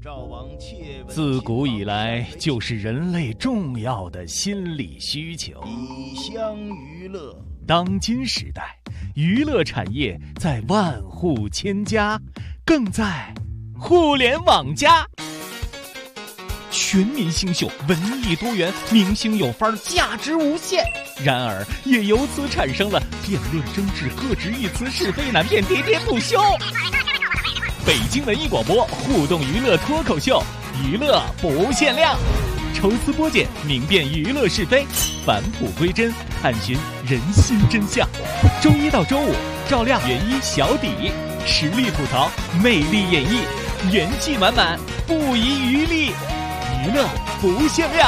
自古以来就是人类重要的心理需求。 以乡娱乐， 当今时代，娱乐产业在万户千家，更在互联网加。全民新秀，文艺多元，明星有范儿，价值无限。然而，也由此产生了辩论争执、各执一词、是非难辨、喋喋不休。北京文艺广播互动娱乐脱口秀，娱乐不限量，抽丝剥茧，明辨娱乐是非，返璞归真，探寻人心真相。周一到周五，照亮原一小底，实力吐槽，魅力演绎，元气满满，不遗余力，娱乐不限量。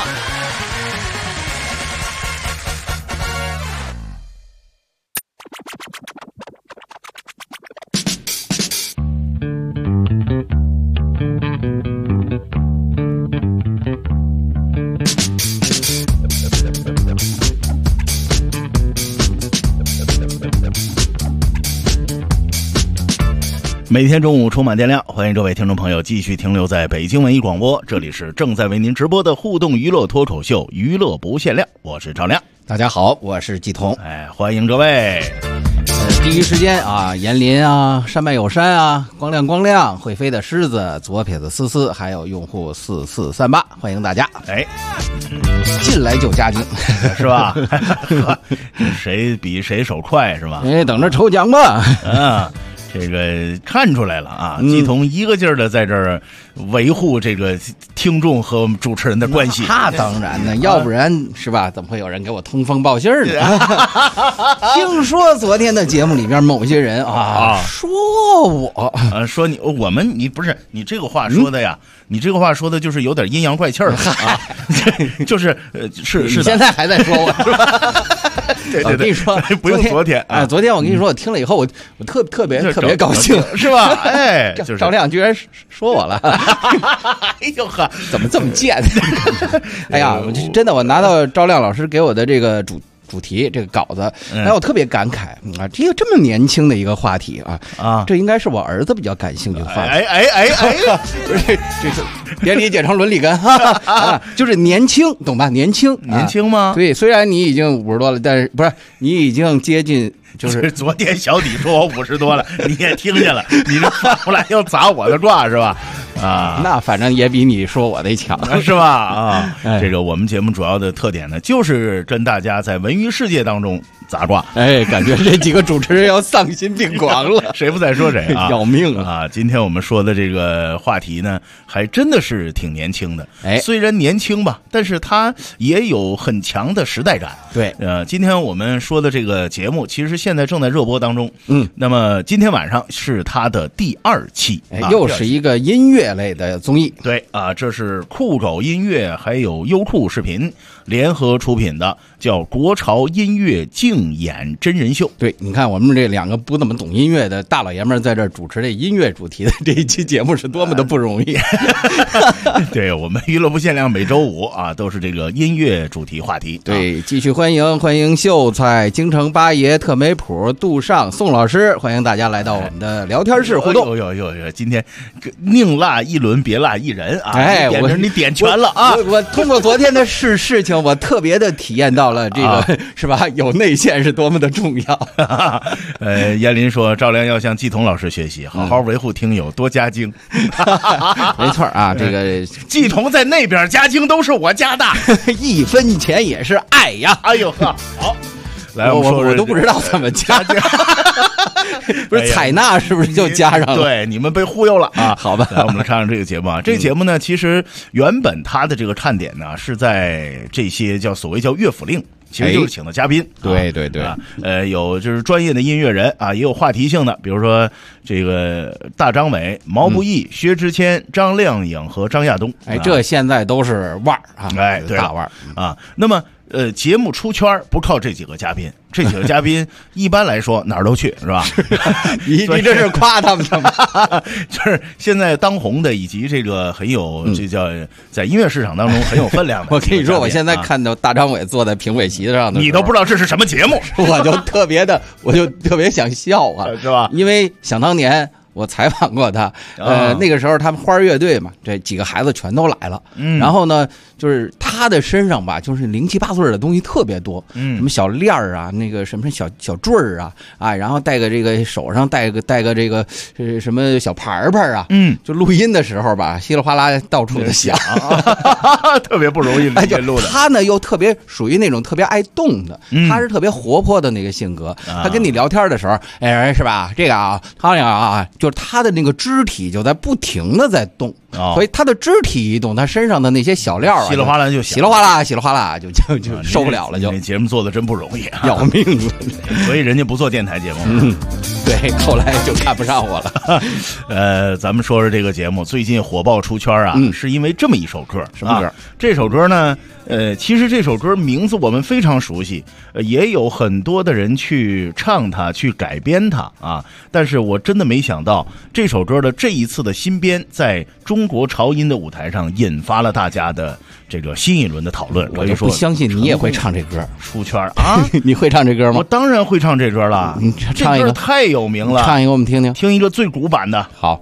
每天中午充满电量，欢迎各位听众朋友继续停留在北京文艺广播，这里是正在为您直播的互动娱乐脱口秀，娱乐不限量，我是赵亮。 大家好，我是季彤。 欢迎各位。 第一时间啊，园林啊，山脉有山啊，光亮光亮，会飞的狮子，左撇子思思，还有用户4438，欢迎大家。进来就加精， 是吧？谁比谁手快是吧？ 等着抽奖吧。 这个看出来了啊，季彤一个劲儿的在这儿维护这个听众和主持人的关系。 那当然呢，要不然是吧？怎么会有人给我通风报信呢？听说昨天的节目里边某些人说我说你不是你这个话说的呀？你这个话说的就是有点阴阳怪气儿啊，就是是你现在还在说我是吧？ 对， 我跟你说， 不用昨天啊， 昨天我跟你说，我听了以后，我特别高兴， 是吧？就是赵亮居然说我了， 哎呦呵， 怎么这么贱？哎呀，真的，我拿到赵亮老师给我的这个主题这个稿子，我特别感慨啊，这么年轻的一个话题啊，这应该是我儿子比较感兴趣的话题。不是，这是典礼简称伦理根就是年轻，懂吧？年轻吗？ 对，虽然你已经50多了，但是不是你已经接近。就是昨天小底说我50多了，你也听见了，你这反过来要砸我的卦是吧？ 那反正也比你说我的强， 是吧？这个我们节目主要的特点呢，就是跟大家在文娱世界当中砸卦。 感觉这几个主持人要丧心病狂了， 谁不在说谁啊？ 要命啊！ 今天我们说的这个话题呢，还真的是挺年轻的。虽然年轻吧，但是它也有很强的时代感。 对， 今天我们说的这个节目，其实现在正在热播当中。那么今天晚上是它的第2期， 又是一个音乐类的综艺。 对这是酷狗音乐还有优酷视频联合出品的，叫国潮音乐竞演真人秀。 对，你看我们这两个不怎么懂音乐的大老爷们在这主持这音乐主题的这一期节目是多么的不容易。 对，我们娱乐不限量每周五都是这个音乐主题话题。 对，继续欢迎秀才、京城八爷、特美普、杜尚、宋老师，欢迎大家来到我们的聊天室互动。 今天宁落一轮别落一人你点全了我通过昨天的事情，我特别的体验到了这个是吧？有内线是多么的重要。 燕林说，赵亮要向季彤老师学习，好好维护听友，多加精。 没错这个季彤在那边加精都是我加的 ，1分钱也是爱呀。 哎呦呵，好。来， 我都不知道怎么加，不是采纳是不是就加上了？ 对，你们被忽悠了好吧， 来，我们看看这个节目这个节目呢，其实原本它的这个看点呢，是在这些所谓叫乐府令。其实就是请的嘉宾， 对， 有就是专业的音乐人也有话题性的，比如说这个大张伟、毛不易、薛之谦、张靓颖和张亚东， 这现在都是腕儿对， 大腕儿那么节目出圈不靠这几个嘉宾，这几个嘉宾一般来说哪儿都去，是吧？ 你这是夸他们的吗？ 就是现在当红的，以及这个很有这叫在音乐市场当中很有分量的。 我跟你说，我现在看到大张伟坐在评委席上的， 你都不知道这是什么节目， 我就特别想笑是吧？ 因为想当年我采访过他，那个时候他们花儿乐队嘛，这几个孩子全都来了，然后呢，就是他的身上吧，就是零七八碎的东西特别多，什么小链儿啊，那个什么小坠儿啊，然后带个这个手上带个这个什么小牌牌啊，就录音的时候吧，稀里哗啦到处的响， 特别不容易理解录的。 他呢又特别属于那种特别爱动的，他是特别活泼的那个性格，他跟你聊天的时候，哎，是吧？这个啊，他呀就是他的那个肢体就在不停的在动，所以他的肢体一动，他身上的那些小料啊， 稀里哗啦就稀里哗啦，稀里哗啦就受不了了，就。 这节目做的真不容易， 要命了， 所以人家不做电台节目。 对，后来就看不上我了。 咱们说说这个节目最近火爆出圈啊，是因为这么一首歌。 什么歌？ 这首歌呢？其实这首歌名字我们非常熟悉，也有很多的人去唱它，去改编它啊。但是我真的没想到，这首歌的这一次的新编，在中国潮音的舞台上引发了大家的这个新一轮的讨论。 我就不相信你也会唱这歌， 出圈啊！ 你会唱这歌吗？ 我当然会唱这歌了， 你唱一个， 这歌太有名了， 唱一个我们听听， 听一个最古版的。 好。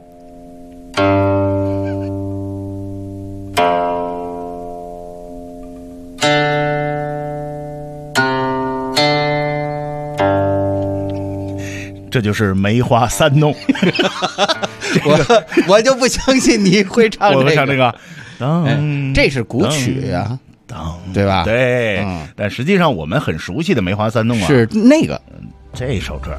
这就是梅花三弄。 我就不相信你会唱这个。 我会唱这个， 这是古曲啊，对吧？ 对，但实际上我们很熟悉的梅花三弄啊， 是那个这首歌。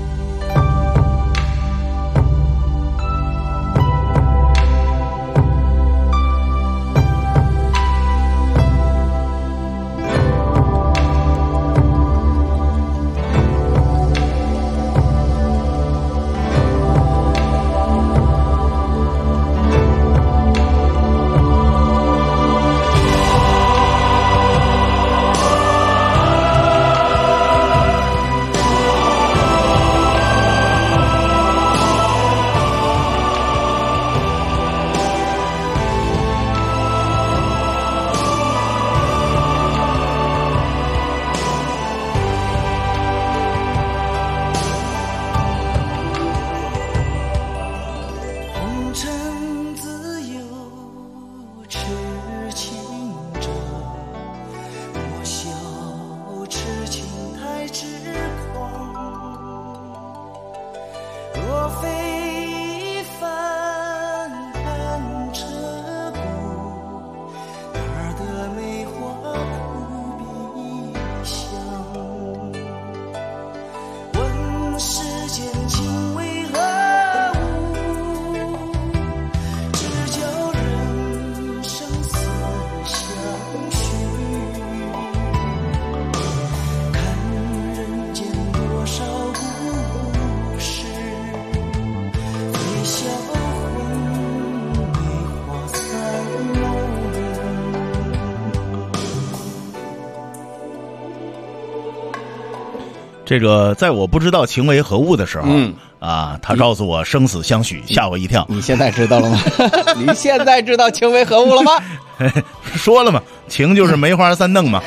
这个在我不知道情为何物的时候，他告诉我生死相许，吓我一跳。 你现在知道了吗？你现在知道情为何物了吗？ 说了嘛，情就是梅花三弄嘛。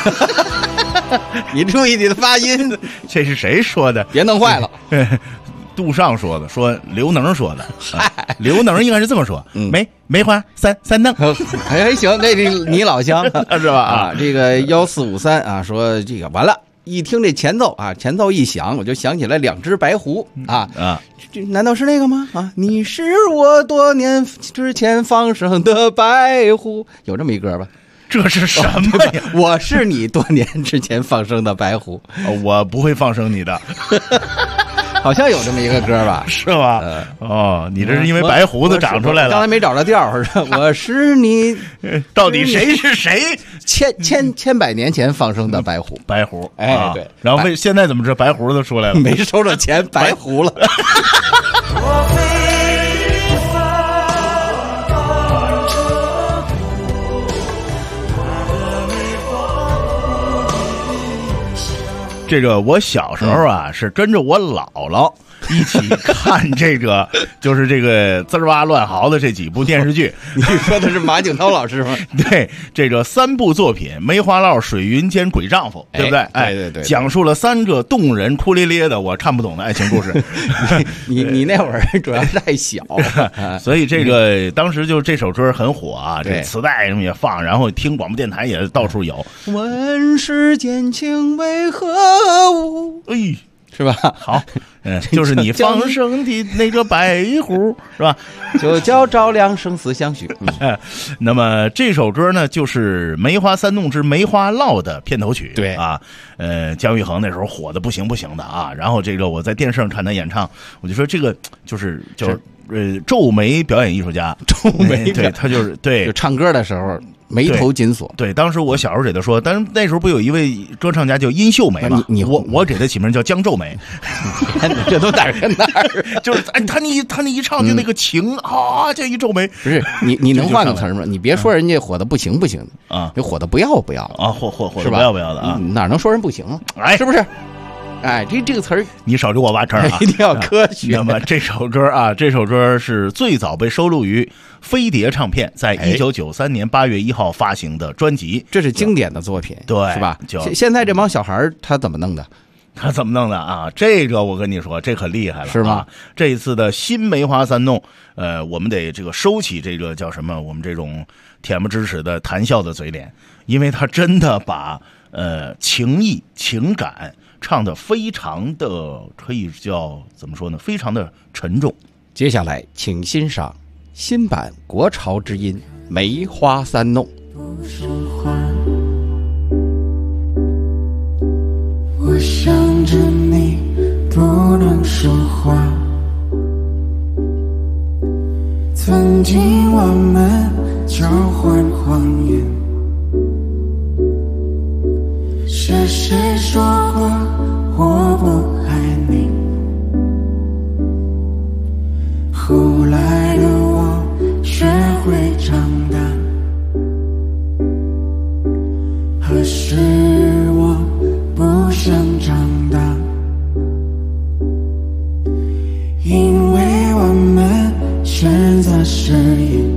你注意你的发音。 这是谁说的？ 别弄坏了。 杜尚说的，说刘能说的。刘能应该是这么说：梅花三弄。 还行，那你老乡是吧？ 这个1453啊，说这个完了。一听这前奏啊，前奏一响，我就想起来两只白狐这难道是那个吗？你是我多年之前放生的白狐，有这么一歌吧？ 这是什么呀？ 我是你多年之前放生的白狐， 我不会放生你的。 好像有这么一个歌吧？ 是吧？你这是因为白胡子长出来了。 刚才没找着调，我是你， 到底谁是谁？ 千百年前放生的白狐， 白狐。 哎，对。 然后现在怎么这白胡子出来了？ 没收着钱，白胡了。 这个我小时候啊，是跟着我姥姥一起看这个，就是这个滋儿哇乱嚎的这几部电视剧。 你说的是马景涛老师吗？ 对，这个3部作品《梅花烙》《水云间》《鬼丈夫》，对不对？ 对对对， 讲述了3个动人、哭咧咧的我看不懂的爱情故事。 你那会儿主要是太小， 所以这个当时就这首歌很火啊，这磁带上也放，然后听广播电台也到处有。 问世间情为何物？ 哎。 是吧？ 好，就是你放生的那个白狐，是吧？ 就叫照亮生死相许。 那么这首歌呢，就是《梅花三弄之梅花烙》的片头曲。 对啊，姜育恒那时候火的不行不行的啊。然后这个我在电视上看他演唱，我就说这个就是皱眉表演艺术家， 皱眉， 对他就是对， 就唱歌的时候。眉头紧锁。 对，当时我小时候给他说，但是那时候不有一位歌唱家叫殷秀梅吗？我给他起名叫江皱眉。 这都哪儿跟哪儿？ 就是他那一唱就那个情啊，这一皱眉。 不是你能换个词吗？你别说人家火的不行不行啊， 就火的不要不要啊，火是吧？ 不要不要的啊， 哪能说人不行啊？ 哎， 是不是？哎，这个词儿你少给我挖坑啊！ 一定要科学。 那么这首歌啊，这首歌是最早被收录于飞碟唱片在1993年8月1号发行的专辑， 这是经典的作品， 对， 是吧？现在这帮小孩他怎么弄的？ 他怎么弄的啊？这个我跟你说，这可厉害了， 是吗？ 这一次的新梅花三弄，我们得这个收起这个叫什么？我们这种恬不知耻的谈笑的嘴脸，因为他真的把情意情感唱得非常的可以叫怎么说呢？非常的沉重。 接下来，请欣赏新版国潮之音《梅花三弄》。 不说话，我想着你不能说话。曾经我们交换谎言，是谁说过我不爱你？后来的我学会长大，可是我不想长大，因为我们选择适应，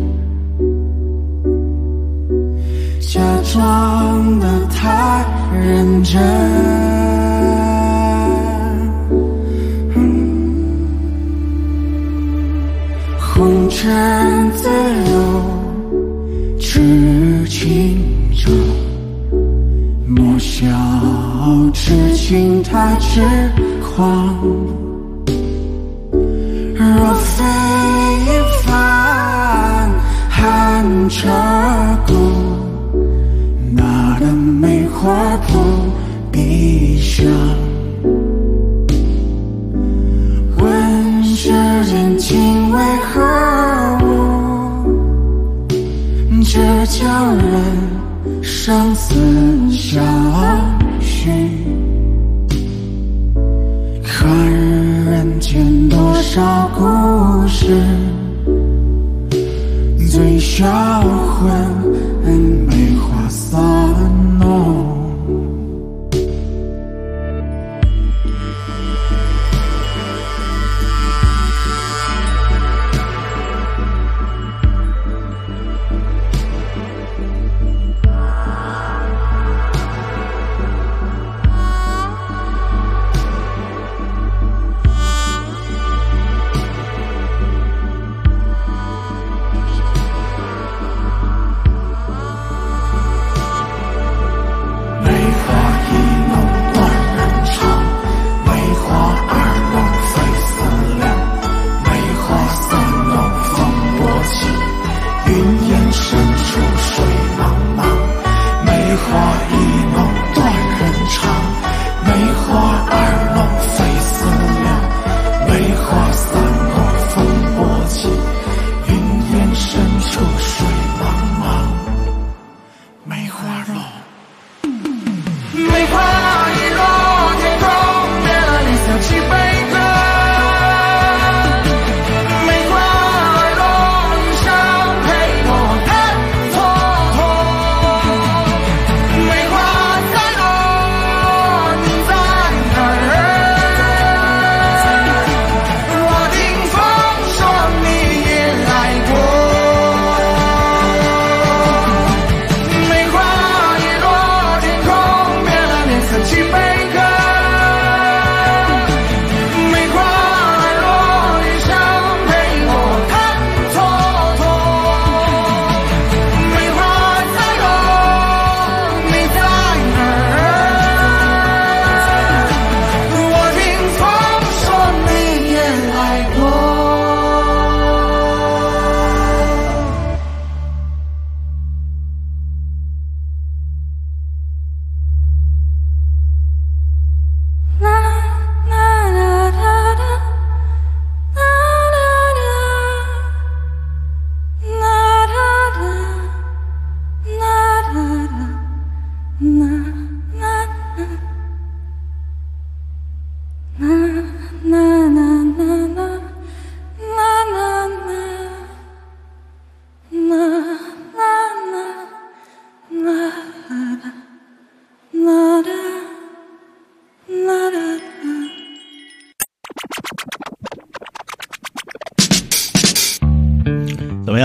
假装的太认真。红尘自由，痴情者莫笑痴情太痴狂。若非一番寒彻骨，哪得梅花扑鼻香？问世间情为何物，这叫人生死相许。看人间多少故事，最销魂梅花三弄。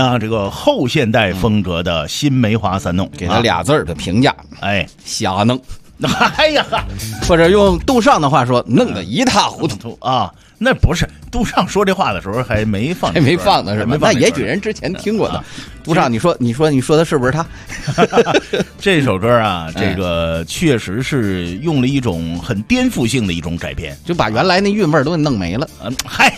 啊，这个后现代风格的新梅花三弄， 给他俩字儿的评价， 哎， 瞎弄。 哎呀， 或者用杜尚的话说，弄得一塌糊涂啊。那不是杜尚说这话的时候还没放呢是吧？那也许人之前听过的。杜尚，你说的是不是他？ 这首歌啊，这个确实是用了一种很颠覆性的一种改编， 就把原来那韵味儿都给弄没了。 嗨。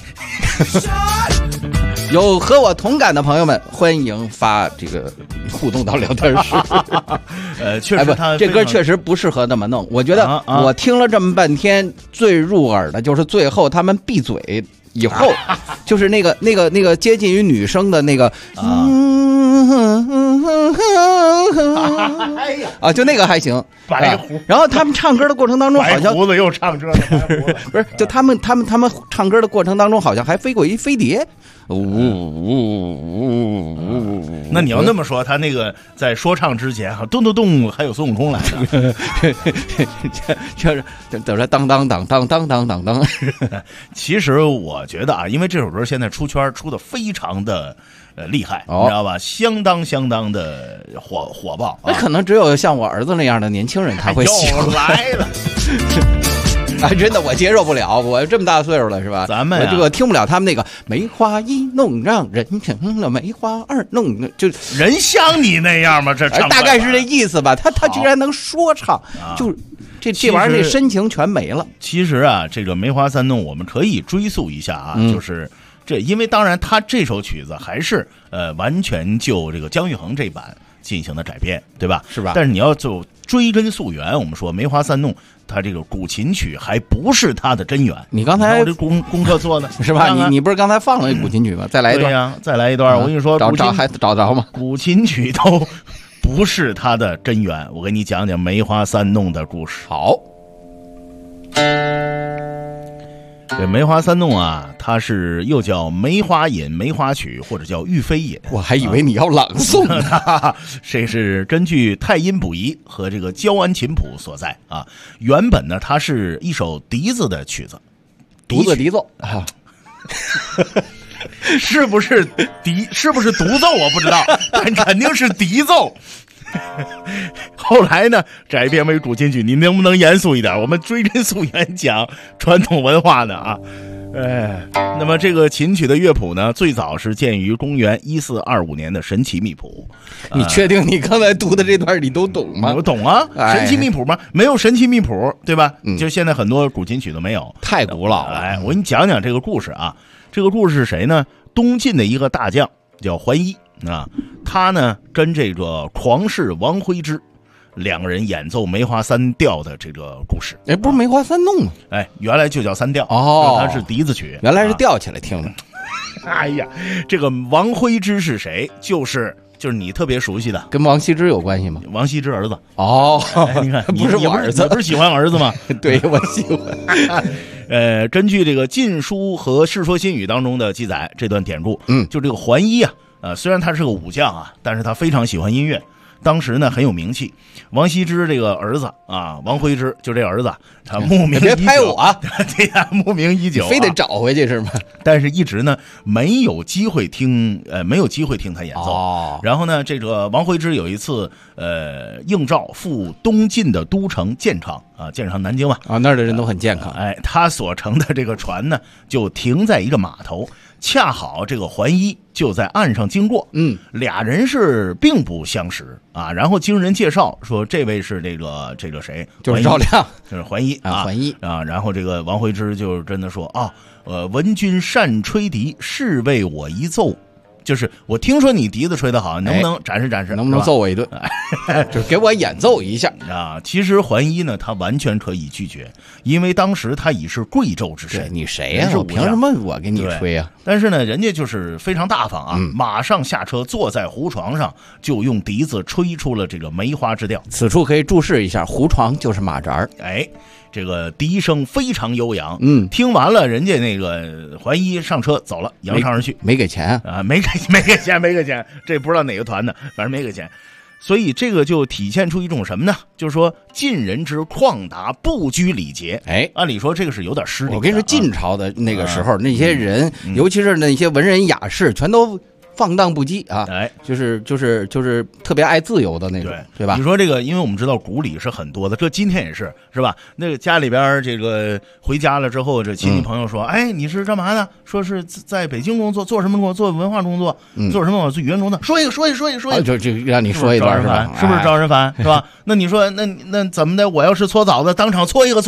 有和我同感的朋友们，欢迎发这个互动到聊天室。 确实这歌确实不适合那么弄。我觉得我听了这么半天，最入耳的就是最后他们闭嘴以后，就是那个接近于女生的那个啊，就那个还行。 白胡。 然后他们唱歌的过程当中，好像白胡子又唱这个， 不是，就他们唱歌的过程当中，好像还飞过一飞碟。 那你要那么说，他那个在说唱之前，咚咚咚，还有孙悟空来的， 就是等着当当当当当当当当。 其实我觉得啊，因为这首歌现在出圈出的非常的厉害，你知道吧？相当的火爆。 那可能只有像我儿子那样的年轻人才会喜欢。 来了。 哎，真的我接受不了，我这么大岁数了是吧？ 咱们我听不了他们那个梅花一弄让人成了梅花二弄，就人像你那样吗？这大概是这意思吧。他居然能说唱，就这玩意儿这深情全没了。 其实啊，这个梅花三弄我们可以追溯一下啊，就是这，因为当然他这首曲子还是完全就这个姜育恒这版进行的改编，对吧？ 是吧？ 但是你要就追根溯源，我们说梅花三弄。他这个古琴曲还不是他的真源。 你刚才这功课做的是吧？你不是刚才放了古琴曲吗？再来一段呀，再来一段。我跟你说， 还找着吗？ 古琴曲都不是他的真源。我给你讲讲梅花三弄的故事。 好， 这梅花三弄啊，它是又叫梅花引、梅花曲，或者叫玉妃引。 我还以为你要朗诵呢。这是根据太阴补遗和这个焦安琴谱所在啊。原本呢，它是一首笛子的曲子， 笛奏啊。 是不是独奏我不知道，但肯定是笛奏。后来呢，改编为古琴曲。你能不能严肃一点？我们追根溯源讲传统文化的啊。那么这个琴曲的乐谱呢，最早是见于公元1425年的神奇密谱。 你确定你刚才读的这段你都懂吗？ 我懂啊，神奇密谱吗？没有神奇密谱，对吧？就现在很多古琴曲都没有， 太古老了。 我给你讲讲这个故事啊。这个故事是谁呢？东晋的一个大将叫桓伊啊，他呢跟这个狂士王徽之两个人演奏梅花三调的这个故事。 不是梅花三弄吗？ 原来就叫三调哦， 它是笛子曲， 原来是吊起来听的。 哎呀，这个王徽之是谁？就是你特别熟悉的， 跟王羲之有关系吗？ 王羲之儿子哦， 你看， 不是我儿子， 你不是喜欢儿子吗？ 对，我喜欢。 根据这个《晋书》和《世说新语》当中的记载，这段典故，就这个桓伊啊，虽然他是个武将啊，但是他非常喜欢音乐。当时呢很有名气。王羲之这个儿子啊，王徽之就这儿子，他慕名已久。 别拍我， 对呀，慕名已久， 非得找回去是吗？ 但是一直呢没有机会听他演奏。然后呢，这个王徽之有一次应召赴东晋的都城建昌啊，建昌南京嘛啊，那儿的人都很健康。 他所乘的这个船呢，就停在一个码头。恰好这个桓伊就在岸上经过，俩人是并不相识啊。然后经人介绍说，这位是这个谁， 就是赵亮， 就是桓伊啊， 桓伊啊。然后这个王徽之就真的说啊，闻君善吹笛，是为我一奏。就是我听说你笛子吹得好，能不能展示展示？ 能不能揍我一顿？就是给我演奏一下啊！其实桓伊呢，他完全可以拒绝，因为当时他已是贵胄之身。 你谁呀？我凭什么我给你吹呀？ 但是呢，人家就是非常大方啊，马上下车，坐在胡床上，就用笛子吹出了这个梅花之调。 此处可以注释一下，胡床就是马扎。 这个笛声非常悠扬，听完了，人家那个桓伊上车走了，扬长而去， 没给钱啊，没给钱，这不知道哪个团的，反正没给钱，所以这个就体现出一种什么呢？就是说晋人之旷达，不拘礼节。按理说这个是有点失礼的。 我跟你说，晋朝的那个时候，那些人，尤其是那些文人雅士，全都放荡不羁啊，就是特别爱自由的那种，对吧？ 你说这个，因为我们知道古礼是很多的，这今天也是吧？那个家里边这个回家了之后，这亲戚朋友说，哎，你是干嘛的？说是在北京工作，做什么工作？做文化工作，做什么？做语言工作。说一个， 就让你说一段是吧？ 是不是招人烦？是吧？那你说，那怎么的？我要是搓澡的，当场搓一个。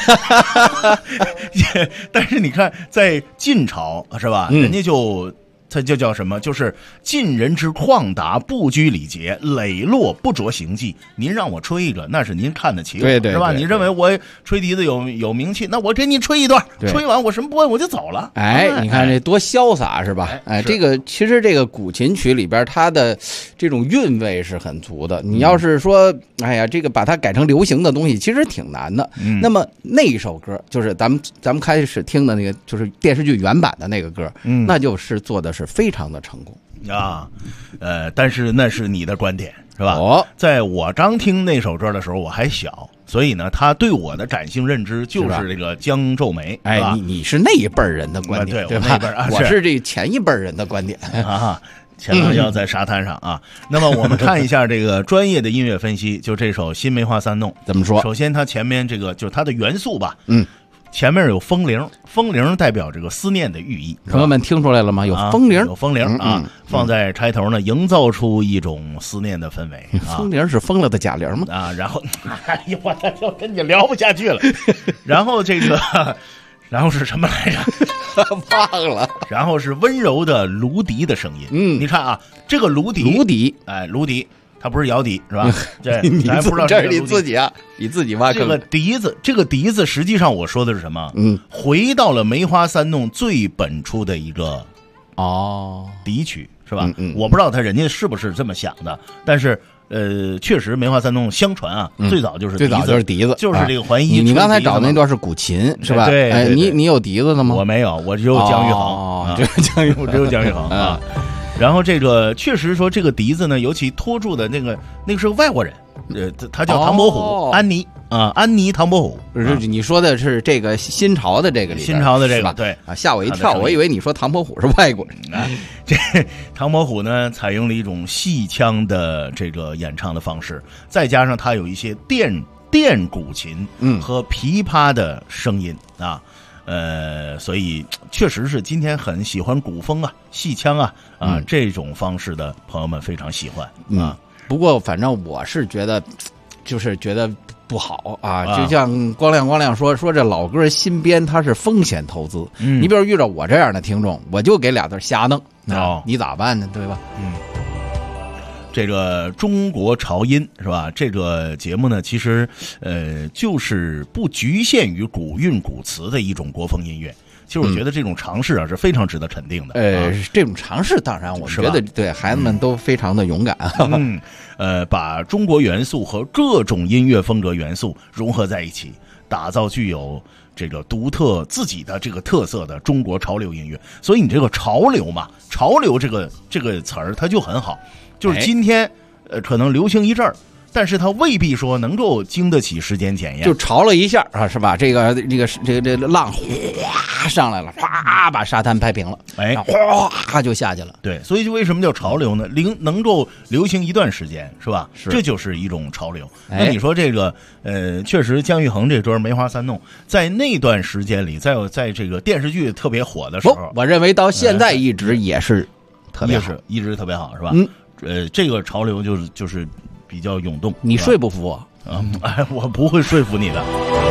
但是你看，在晋朝是吧？人家它就叫什么？就是晋人之旷达，不拘礼节，磊落不着行迹。您让我吹一个，那是您看得起我， 对， 是吧？你认为我吹笛子有名气，那我给你吹一段，吹完我什么不问我就走了。 你看这多潇洒是吧？这个其实这个古琴曲里边它的这种韵味是很足的。你要是说，这个把它改成流行的东西，其实挺难的。那么那一首歌，就是咱们开始听的那个，就是电视剧原版的那个歌，那就是做的是非常的成功啊，但是那是你的观点是吧？在我刚听那首歌的时候我还小，所以呢，他对我的感性认知就是这个江皱眉。 你是那一辈人的观点，对吧？我是这前一辈人的观点啊。前方要在沙滩上啊。那么我们看一下这个专业的音乐分析，就这首《新梅花三弄》 怎么说？ 首先它前面这个就是它的元素吧，前面有风铃，风铃代表这个思念的寓意。 朋友们听出来了吗？有风铃， 有风铃啊，放在钗头呢，营造出一种思念的氛围。 风铃是疯了的贾玲吗？ 然后，哎呀，我就跟你聊不下去了。然后这个，然后是什么来着？ 忘了。 然后是温柔的芦笛的声音。你看啊，这个芦笛，芦笛。它不是摇笛是吧？咱不知道这是你自己啊，你自己挖坑。 这个笛子，实际上我说的是什么？回到了梅花三弄最本初的一个笛曲是吧？我不知道人家是不是这么想的，但是确实梅花三弄相传啊，最早就是笛子，就是这个环衣。 你刚才找那段是古琴是吧？ 对， 你有笛子的吗？ 我没有，我只有姜育恒，我只有姜育恒啊。然后这个确实说这个笛子呢，尤其托住的那个是个外国人，他叫唐伯虎，安妮唐伯虎。 你说的是这个新朝的这个里边， 新朝的这个对啊，吓我一跳，我以为你说唐伯虎是外国人啊。这唐伯虎呢，采用了一种戏腔的这个演唱的方式，再加上他有一些电古琴和琵琶的声音啊。所以确实是今天很喜欢古风啊、戏腔啊这种方式的朋友们非常喜欢啊。 不过反正我是觉得，就是觉得不好啊。就像光亮说这老歌新编，它是风险投资。你比如遇着我这样的听众，我就给俩字瞎弄你咋办呢？对吧？ 这个中国潮音是吧？这个节目呢，其实就是不局限于古韵古词的一种国风音乐。其实我觉得这种尝试啊是非常值得肯定的。 这种尝试当然我觉得对孩子们都非常的勇敢。 把中国元素和各种音乐风格元素融合在一起，打造具有这个独特自己的这个特色的中国潮流音乐。所以你这个潮流嘛，潮流这个词儿它就很好。就是今天，可能流行一阵儿，但是它未必说能够经得起时间检验。 就潮了一下啊，是吧？这个浪哗上来了，哗把沙滩拍平了，哗就下去了。 对，所以为什么叫潮流呢？能够流行一段时间，是吧？这就是一种潮流。那你说这个，确实姜育恒这歌《梅花三弄》在那段时间里，在这个电视剧特别火的时候， 我认为到现在一直也是特别好， 一直特别好，是吧？这个潮流就是比较涌动。 你说服我我不会说服你的。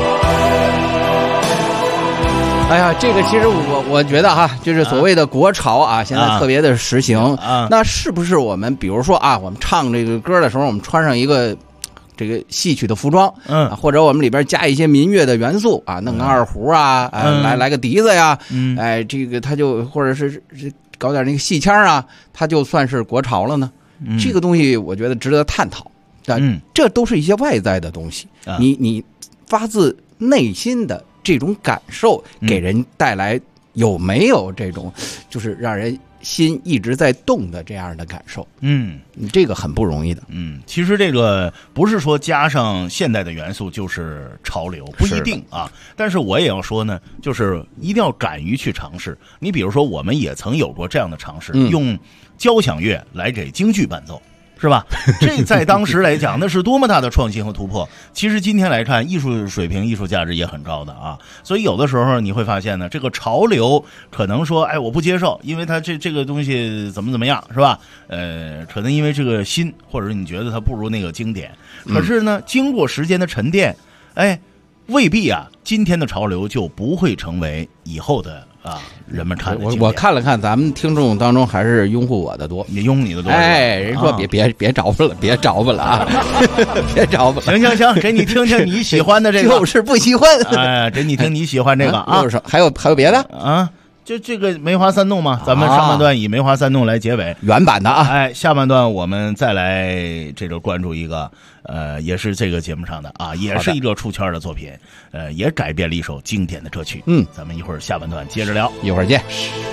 哎呀，这个其实我觉得就是所谓的国潮啊，现在特别的实行。那是不是我们比如说我们唱这个歌的时候，我们穿上一个这个戏曲的服装，或者我们里边加一些民乐的元素啊，弄个二胡啊，来个笛子呀，这个他就或者是搞点那个戏腔啊，它就算是国潮了呢？这个东西我觉得值得探讨。这都是一些外在的东西，你发自内心的这种感受，给人带来有没有这种就是让人心一直在动的这样的感受。这个很不容易的。 其实这个不是说加上现代的元素就是潮流，不一定啊。但是我也要说呢，就是一定要敢于去尝试。你比如说，我们也曾有过这样的尝试，用交响乐来给京剧伴奏。是吧？这在当时来讲，那是多么大的创新和突破。其实今天来看，艺术水平、艺术价值也很高的啊。所以有的时候你会发现呢，这个潮流可能说，哎，我不接受，因为它这个东西怎么样，是吧？可能因为这个新，或者是你觉得它不如那个经典。可是呢，经过时间的沉淀，哎，未必啊，今天的潮流就不会成为以后的。人们看我看了看，咱们听众当中还是拥护我的多， 你拥你的多。 哎，人说别找我了，别找我了啊，别找我。 行，给你听听你喜欢的这个， 就是不喜欢。 哎，给你听你喜欢这个啊。 还有别的啊？就这个梅花三弄嘛，咱们上半段以梅花三弄来结尾， 原版的啊。 哎，下半段我们再来这个关注一个，也是这个节目上的啊，也是一个出圈的作品，也改编了一首经典的歌曲。咱们一会儿下半段接着聊， 一会儿见。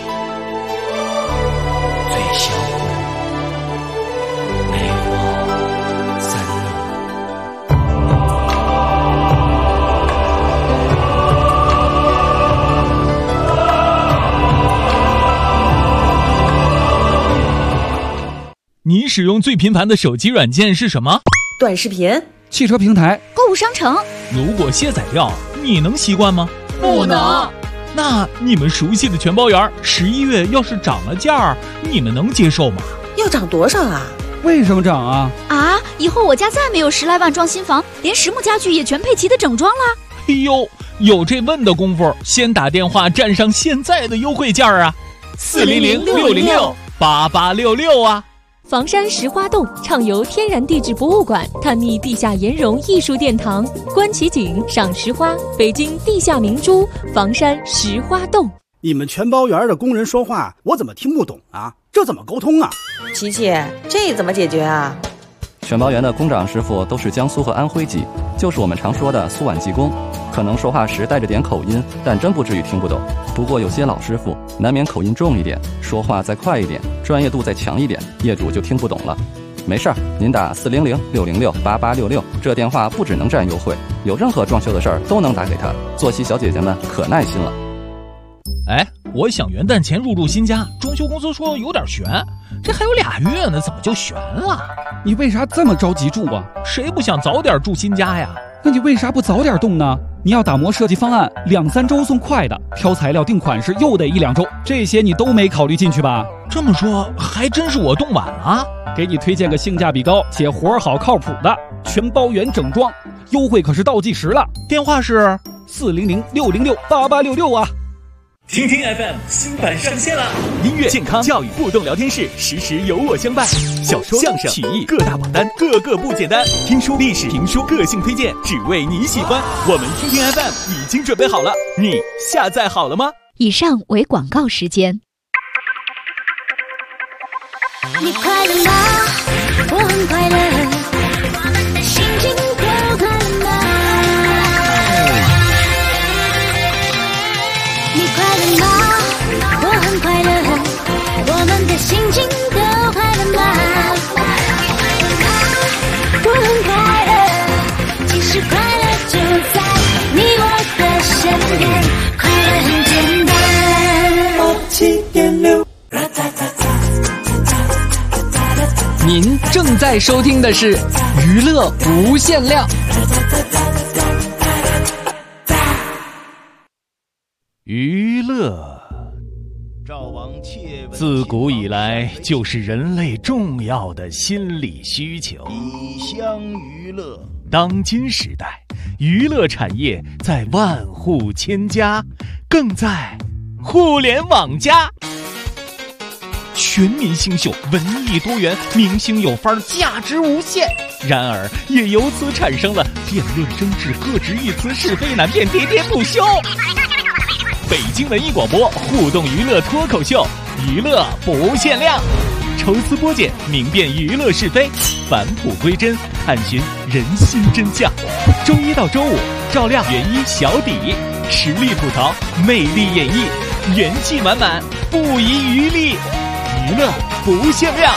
最小梅花三弄。 你使用最频繁的手机软件是什么？ 短视频、 汽车平台、 购物商城。 如果卸载掉，你能习惯吗？ 不能。 那你们熟悉的全包圆11月要是涨了价，你们能接受吗？ 要涨多少啊？ 为什么涨啊？ 以后我家再没有10来万装新房，连实木家具也全配齐的整装了。 哎呦，有这问的功夫，先打电话占上现在的优惠价啊！400-606-8866啊！ 房山石花洞畅游天然地质博物馆，探秘地下岩溶艺术殿堂，观奇景，赏石花，北京地下明珠，房山石花洞。 你们全包园的工人说话，我怎么听不懂啊？这怎么沟通啊？ 琪琪，这怎么解决啊？ 全包园的工长师傅都是江苏和安徽籍，就是我们常说的苏皖技工，可能说话时带着点口音，但真不至于听不懂。不过有些老师傅难免口音重一点，说话再快一点，专业度再强一点，业主就听不懂了。没事儿，您打400-606-8866，这电话不只能占优惠，有任何装修的事儿都能打给他。作息小姐姐们可耐心了。 哎，我想元旦前入住新家，装修公司说有点悬，这还有2月呢，怎么就悬了？ 你为啥这么着急住啊？ 谁不想早点住新家呀？ 那你为啥不早点动呢？你要打磨设计方案，2-3周送快的，挑材料定款式又得1-2周，这些你都没考虑进去吧？ 这么说还真是我动晚了。 给你推荐个性价比高且活好靠谱的全包园整装，优惠可是倒计时了。 电话是 400-606-8866啊。 听听 FM 新版上线了，音乐、健康、教育、互动聊天室，时时有我相伴。小说、相声、曲艺各大榜单，个个不简单。听书、历史、评书、个性推荐，只为你喜欢。我们听听 FM 已经准备好了，你下载好了吗？ 以上为广告时间。 你快乐吗？我很快乐，我们的心情都快乐吗？你快乐吗？我很快乐，我们的心情都快乐吗？我很快乐，其实快乐就在你我的身边，快乐很简单。87.6。 您正在收听的是娱乐无限量。 娱乐自古以来就是人类重要的心理需求。 以相娱乐， 当今时代，娱乐产业在万户千家，更在互联网加。全民新秀，文艺多元，明星有范儿，价值无限。然而，也由此产生了辩论争执、各执一词、是非难辨、喋喋不休。北京文艺广播互动娱乐脱口秀，娱乐不限量，抽丝剥茧，明辨娱乐是非，返璞归真，探寻人心真相。周一到周五，照亮原一小底，实力吐槽，魅力演绎，元气满满，不遗余力。 娱乐不限量。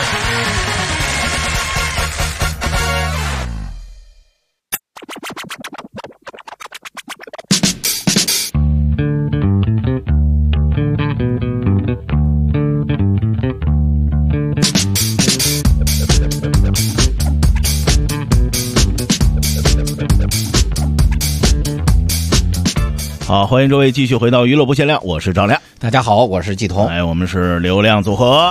好，欢迎各位继续回到娱乐不限量，我是张亮。 大家好，我是季彤。 我们是流量组合。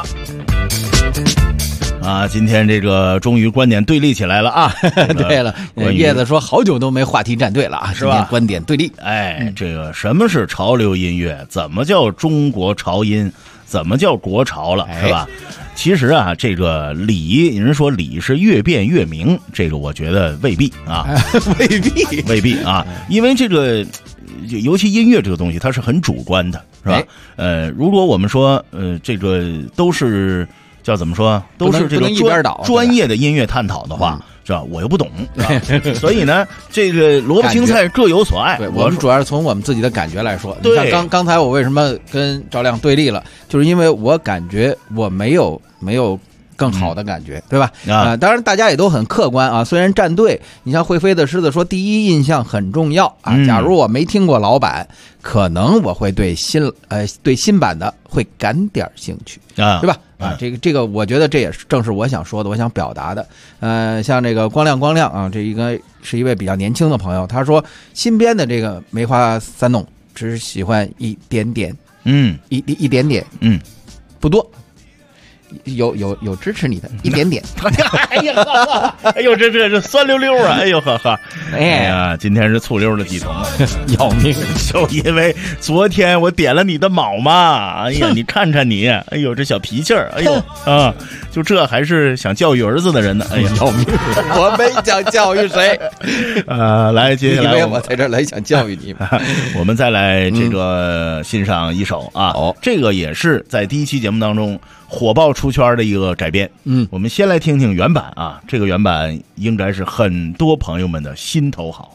今天这个终于观点对立起来了啊！ 对了，叶子说好久都没话题站队了啊， 是吧？ 今天观点对立。 这个什么是潮流音乐？怎么叫中国潮音？怎么叫国潮了？是吧？其实啊，这个理，人说理是越辩越明，这个我觉得未必啊，未必啊，因为这个。尤其音乐这个东西，它是很主观的，是吧？如果我们说，这个都是叫怎么说，都是这个专业的音乐探讨的话，是吧？我又不懂，所以呢，这个萝卜青菜各有所爱。 对，我们主要是从我们自己的感觉来说。对，像刚才我为什么跟赵亮对立了，就是因为我感觉我没有更好的感觉，对吧？当然大家也都很客观啊。虽然站队，你像会飞的狮子说第一印象很重要啊。假如我没听过老版，可能我会对新版的会感点兴趣啊，对吧？这个我觉得这也正是我想说的，我想表达的。像这个光亮啊，这应该是一位比较年轻的朋友，他说新编的这个梅花三弄只喜欢一点点，一点点，不多。有支持你的一点点， 哎呦，这酸溜溜啊！哎呦呵呵，哎呀，今天是醋溜的季彤， 要命！ 就因为昨天我点了你的卯嘛，哎呀，你看看你，哎呦，这小脾气儿，哎呦啊，就这还是想教育儿子的人呢，哎呀，要命！ 我没想教育谁， 来，接下来因为我在这儿来想教育你们， 我们再来这个欣赏一首啊，这个也是在第一期节目当中火爆出圈的一个改编，我们先来听听原版啊，这个原版应该是很多朋友们的心头好。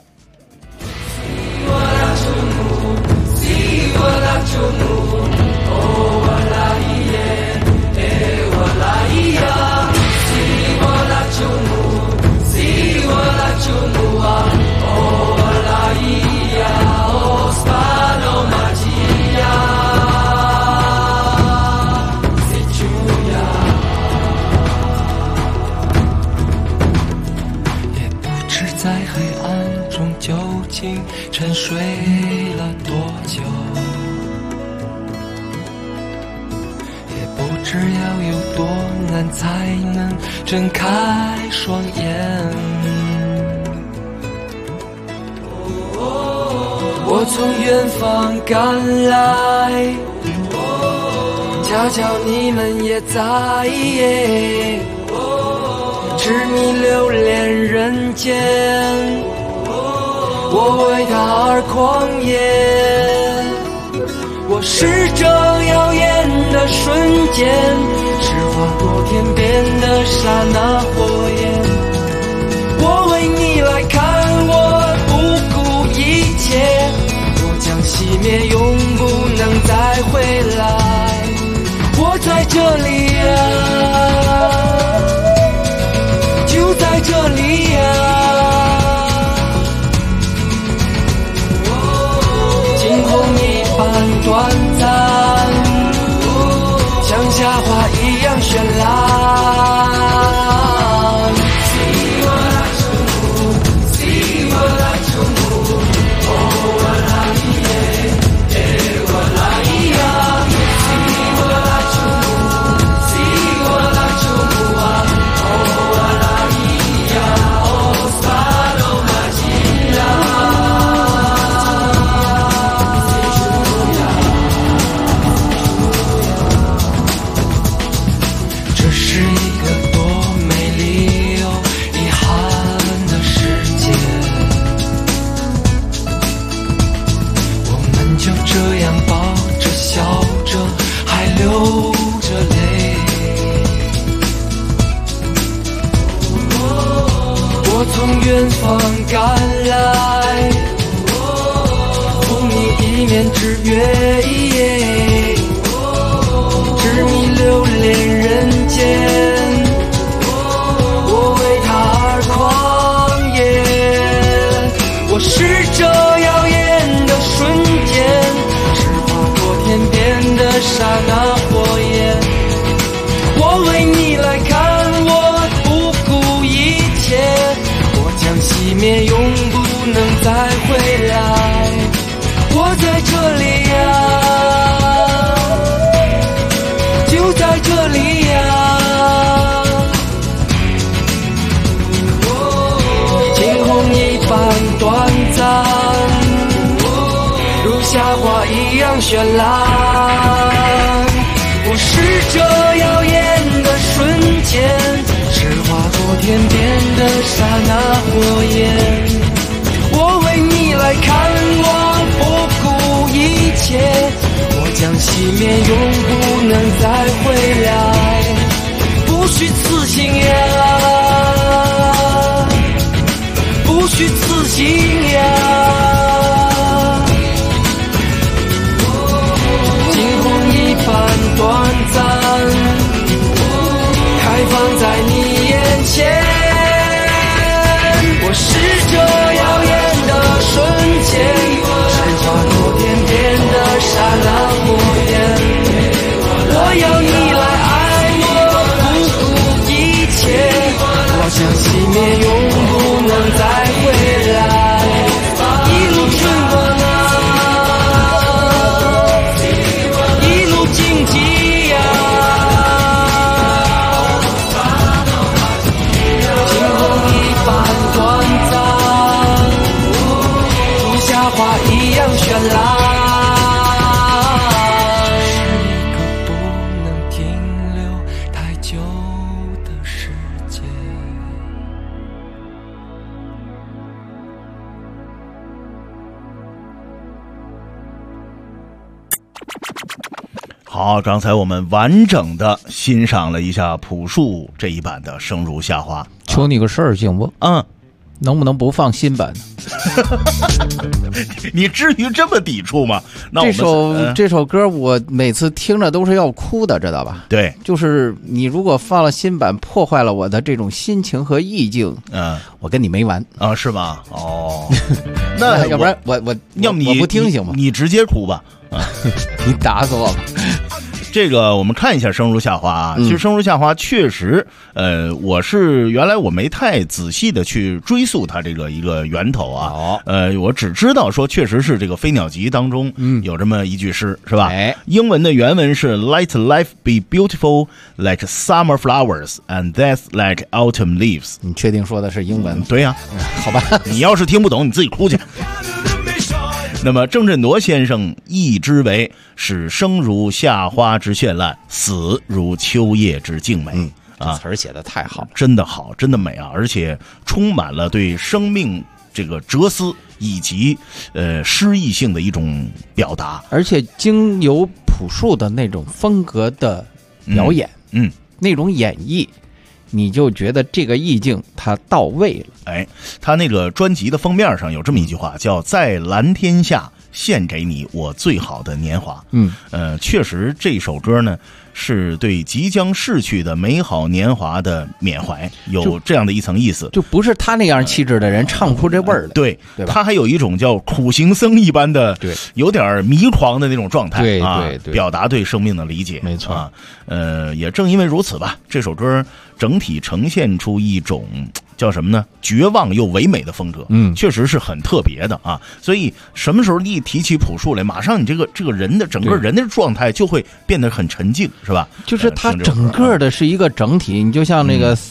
沉睡了多久，也不知要有多难才能睁开双眼。我从远方赶来，恰巧你们也在，痴迷流连人间。我为他而狂野，我是这耀眼的瞬间，是划过天边的刹那火焰。我为你来看，我不顾一切，我将熄灭，永不能再回来。我在这里啊，就在这里啊。短暂，像夏花一样绚烂。远方赶来，送你一面之约，痴迷流一样绚烂。我是这耀眼的瞬间，是划过天边的刹那火焰。我为你来看，我不顾一切，我将熄灭，永不能再回来。不虚此行呀，不虚此行呀，惊鸿一般短暂，开放在你眼前。我是这耀眼的瞬间，是划过天边的刹那火焰。我要你来爱我，不顾一切，我将熄灭，永不能再回来。一路春光啊，一路荆棘呀，惊鸿一般短暂，如夏花一样绚烂。 好，刚才我们完整的欣赏了一下朴树这一版的《生如夏花》。 求你个事儿行不？能不能不放新版？ 你至于这么抵触吗？那这首歌我每次听着都是要哭的，知道吧？ 对， 就是你如果放了新版，破坏了我的这种心情和意境，我跟你没完啊，是吗？哦，那要不然我要不你我不听行吗？ 你直接哭吧， 你打死我吧！ 这个我们看一下《生如夏花》啊，其实《生如夏花》确实，我是原来我没太仔细的去追溯它这个一个源头啊，我只知道说确实是这个《飞鸟集》当中有这么一句诗，是吧？英文的原文是 "Let life be beautiful like summer flowers and death like autumn leaves"。 你确定说的是英文？ 对呀， 好吧， 你要是听不懂，你自己哭去。那么郑振铎先生译之为使生如夏花之绚烂，死如秋叶之静美。 这词儿写的太好， 真的好，真的美啊！而且充满了对生命这个哲思以及诗意性的一种表达， 而且经由朴树的那种风格的表演，那种演绎，你就觉得这个意境它到位了。 他那个专辑的封面上有这么一句话，叫在蓝天下献给你我最好的年华。确实这首歌呢是对即将逝去的美好年华的缅怀，有这样的一层意思。 就不是他那样气质的人唱不出这味儿来。 对吧？ 他还有一种叫苦行僧一般的，有点迷狂的那种状态， 对， 表达对生命的理解。 没错啊， 也正因为如此吧，这首歌整体呈现出一种叫什么呢？绝望又唯美的风格，确实是很特别的啊。所以什么时候一提起朴树来，马上你这个人的整个人的状态就会变得很沉静，是吧？ 就是它整个的是一个整体。你就像那个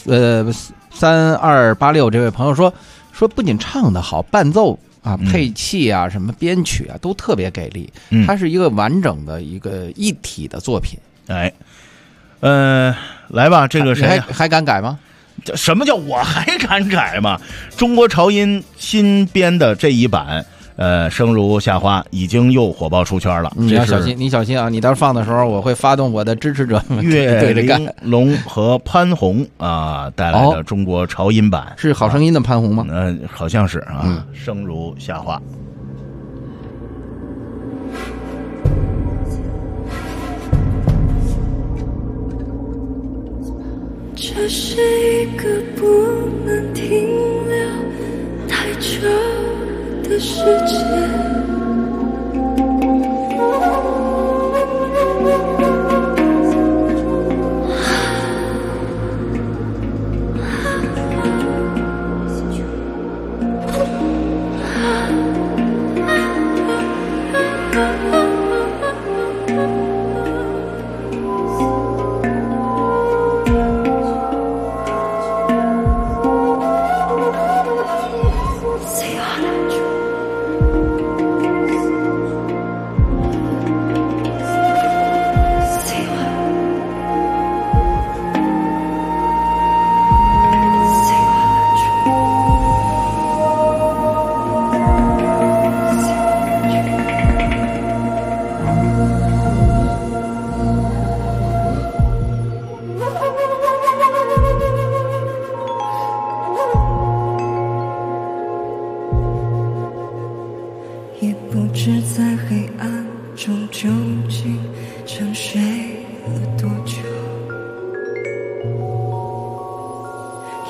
3286这位朋友说，不仅唱得好，伴奏啊、配器啊、什么编曲啊都特别给力。它是一个完整的一个一体的作品。 来吧，这个谁还敢改吗？ 什么叫我还敢改嘛？中国潮音新编的这一版生如夏花已经又火爆出圈了。 你要小心，你小心啊！你到时候放的时候，我会发动我的支持者岳玲珑和潘虹带来的中国潮音版， 是好声音的潘虹吗？ 好像是啊。生如夏花。 这是一个不能停留太久的世界，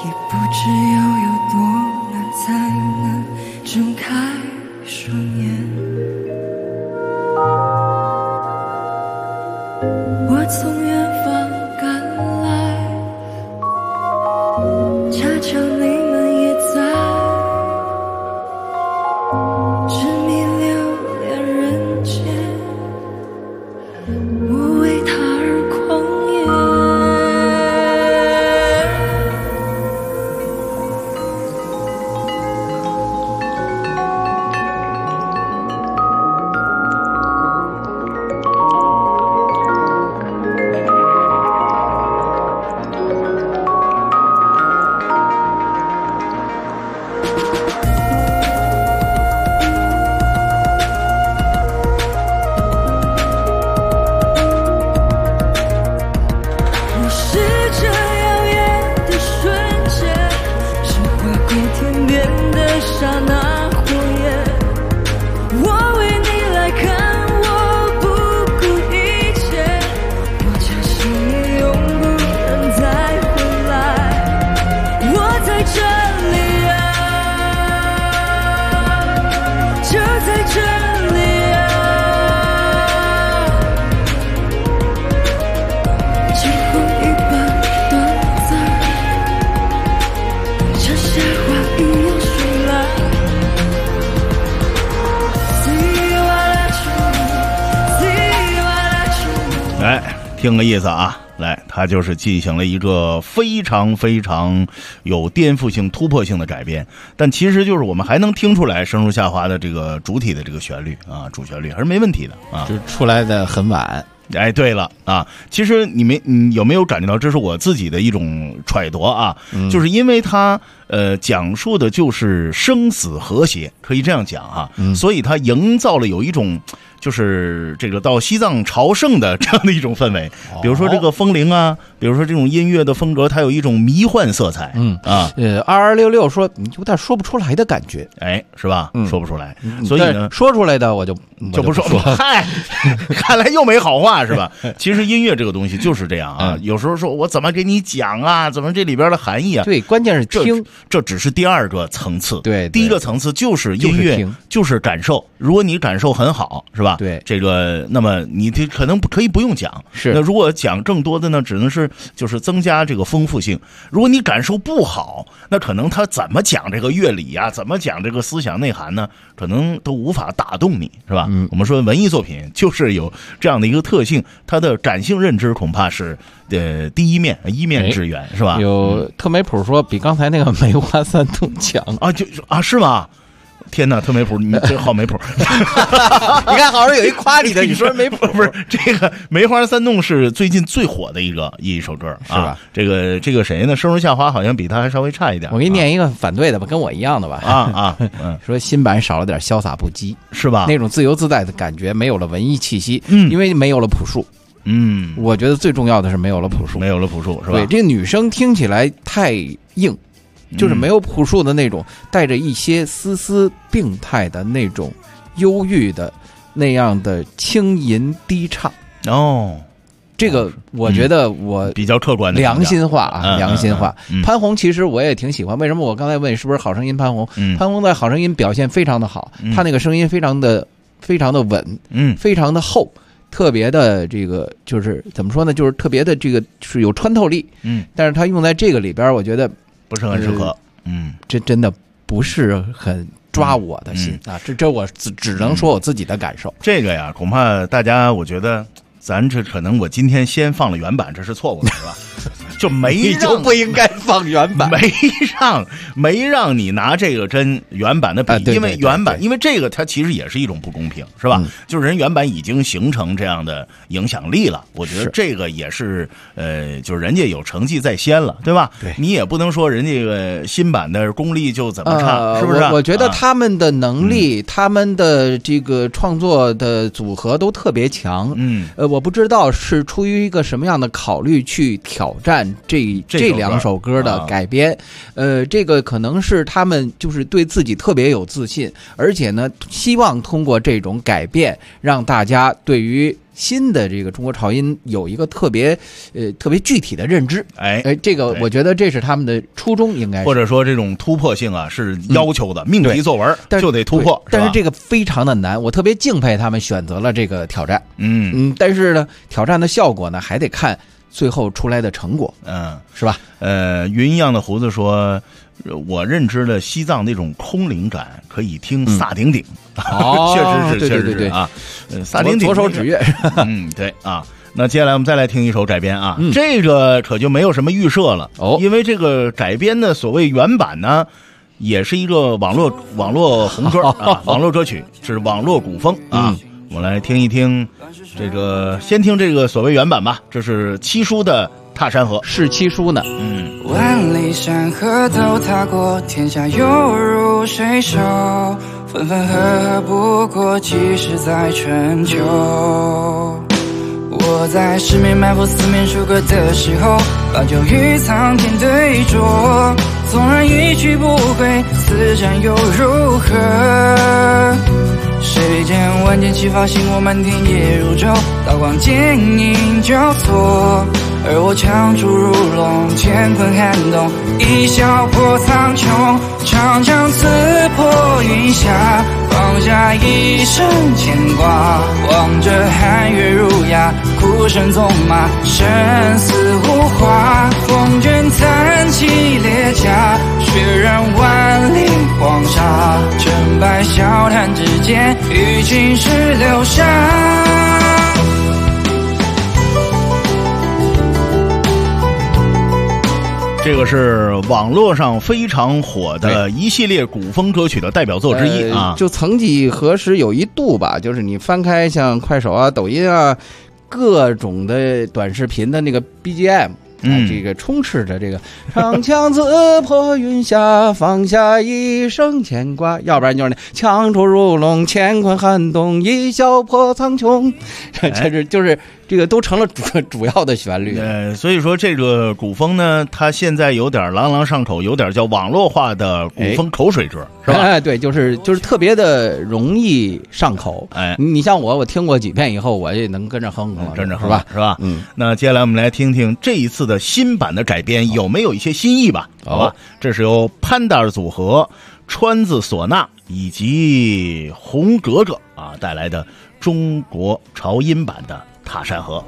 也不知要有多难才能睁开双眼。我从远方赶来，恰巧你们也在，执迷留恋人间，我为他而狂野。 听个意思啊，来，他就是进行了一个非常非常有颠覆性、突破性的改编，但其实就是我们还能听出来生如夏花的这个主体的这个旋律啊，主旋律还是没问题的啊， 就出来的很晚。 哎，对了啊，其实你有没有感觉到，这是我自己的一种揣度啊，就是因为它讲述的就是生死和谐，可以这样讲啊，所以它营造了有一种就是这个到西藏朝圣的这样的一种氛围，比如说这个风铃啊，比如说这种音乐的风格，它有一种迷幻色彩。 2266说你有点说不出来的感觉， 哎，是吧？说不出来，所以呢， 说出来的我就不说。嗨，看来又没好话是吧？其实音乐这个东西就是这样啊，有时候说我怎么给你讲啊，怎么这里边的含义啊？ 对，关键是听， 这只是第二个层次。 对， 第一个层次就是音乐，就是感受。如果你感受很好，是吧？ 对， 这个那么你可能可以不用讲。 是， 那如果讲更多的呢，只能是就是增加这个丰富性。如果你感受不好，那可能他怎么讲这个乐理啊，怎么讲这个思想内涵呢，可能都无法打动你，是吧？我们说文艺作品就是有这样的一个特性，它的感性认知恐怕是第一面之缘，是吧？ 有特美普说比刚才那个梅花三弄强啊，是吗？天哪，特没谱，你真好没谱！ 你看，好像有一夸你的，你说没谱不是？这个《梅花三弄》是最近最火的一首歌， 是吧？ 这个谁呢？生如夏花好像比他还稍微差一点。 我给你念一个反对的吧，跟我一样的吧。说新版少了点潇洒不羁， 是吧？ 那种自由自在的感觉没有了文艺气息，因为没有了朴树。我觉得最重要的是没有了朴树， 是吧？ 对，这个女生听起来太硬。就是没有朴树的那种带着一些丝丝病态的那种忧郁的那样的轻吟低唱这个我觉得我比较客观的良心话啊，良心话。潘虹其实我也挺喜欢，为什么我刚才问是不是好声音潘虹？潘虹在好声音表现非常的好，他那个声音非常的稳，非常的厚。特别的这个就是怎么说呢？就是特别的这个是有穿透力，但是他用在这个里边，我觉得不是很适合， 这真的不是很抓我的心啊！这我只能说我自己的感受。 这个呀，恐怕大家我觉得，咱这可能我今天先放了原版，这是错误的，是吧？就你就不应该放原版， 没让你拿这个跟原版的比， 对， 因为原版，因为这个它其实也是一种不公平，是吧？就是人原版已经形成这样的影响力了，我觉得这个也是就是人家有成绩在先了，对吧？ 对， 你也不能说人这个新版的功力就怎么差，是不是？ 我觉得他们的能力，他们的这个创作的组合都特别强，我不知道是出于一个什么样的考虑去挑战这两首歌的改编，这个可能是他们就是对自己特别有自信，而且呢，希望通过这种改变，让大家对于新的这个中国潮音有一个特别具体的认知。这个我觉得这是他们的初衷，应该是或者说这种突破性啊是要求的，命题作文就得突破。 但是这个非常的难，我特别敬佩他们选择了这个挑战。但是呢，挑战的效果呢还得看最后出来的成果，是吧？ 云一样的胡子说，我认知的西藏那种空灵感可以听萨顶顶，确实是啊，萨顶顶左手指月， 对啊。那接下来我们再来听一首改编啊，这个可就没有什么预设了因为这个改编的所谓原版呢，也是一个网络红歌啊，网络歌曲，是网络古风啊。我们来听一听这个，先听这个所谓原版吧，这是七叔的《踏山河》， 是七叔呢。 万里山河都踏过，天下犹如水手，分分合合不过几时在春秋。我在四面埋伏四面楚歌的时候，把酒与苍天对酌，纵然一去不回，此战又如何？谁见万箭齐发，星火满天夜如昼，刀光剑影交错，而我枪出如龙，乾坤撼动，一笑破苍穹，长枪刺破云霞，放下一生牵挂，望着寒月如鸦，哭声纵马，生死无花，风卷残骑列甲，血染万里黄沙，成败笑谈之间，与青史留下。 这个是网络上非常火的一系列古风歌曲的代表作之一啊！ 就曾几何时有一度吧，就是你翻开像快手啊、抖音啊，各种的短视频的那个 BGM。这个充斥着这个长枪刺破云霞，放下一生牵挂，要不然就是那枪出如龙，乾坤撼动，一笑破苍穹，就是这个都成了主要的旋律。 所以说这个古风呢，它现在有点朗朗上口，有点叫网络化的古风口水歌，是吧？ 对，就是特别的容易上口。你像我听过几遍以后，我也能跟着哼了， 跟着哼是吧？那接下来我们来听听这一次的新版的改编有没有一些新意吧？好吧，这是由潘达尔组合、川字唢呐以及红格格啊带来的中国潮音版的《踏山河》。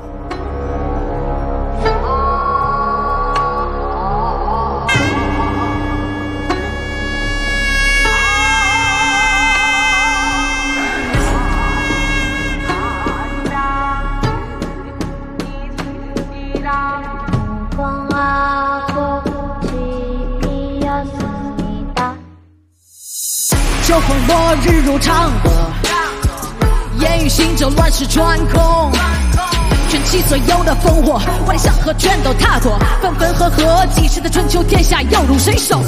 秋风落日如长河，烟雨行舟乱世穿空，卷起所有的烽火，万里山河全都踏过，分分合合几时的春秋，天下犹如水手。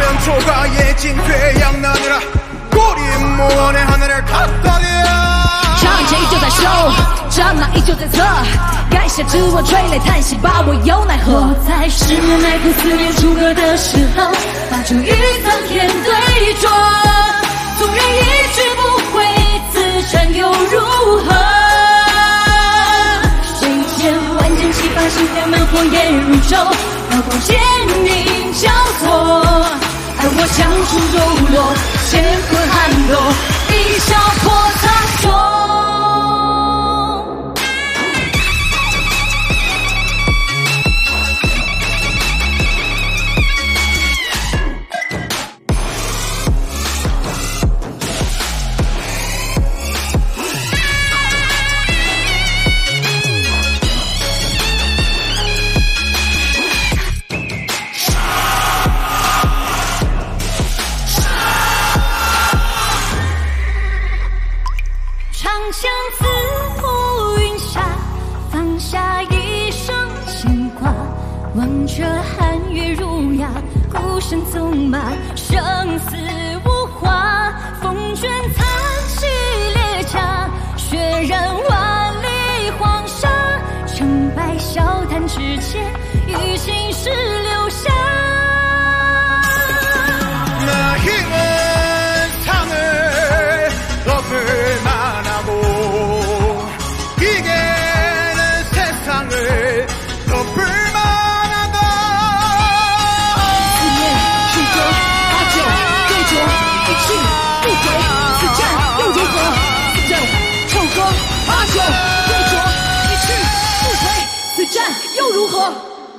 长剑依旧在手，战马依旧在侧，垓下之我垂泪叹息，把我又奈何？我在十面埋伏四面楚歌的时候，把酒与苍天对酌，纵然一去不回，此战又如何？谁见万箭齐发，星天满火焰如昼，刀光剑影交错，而我枪出柔弱，乾坤撼动，一笑破苍穹。望着寒月如鸦，孤身纵马，生死无话，风卷残骑列甲，血染万里黄沙，成败笑谈之间，与青史留下。 나 힘은 상을 얼마나 고 이 如何？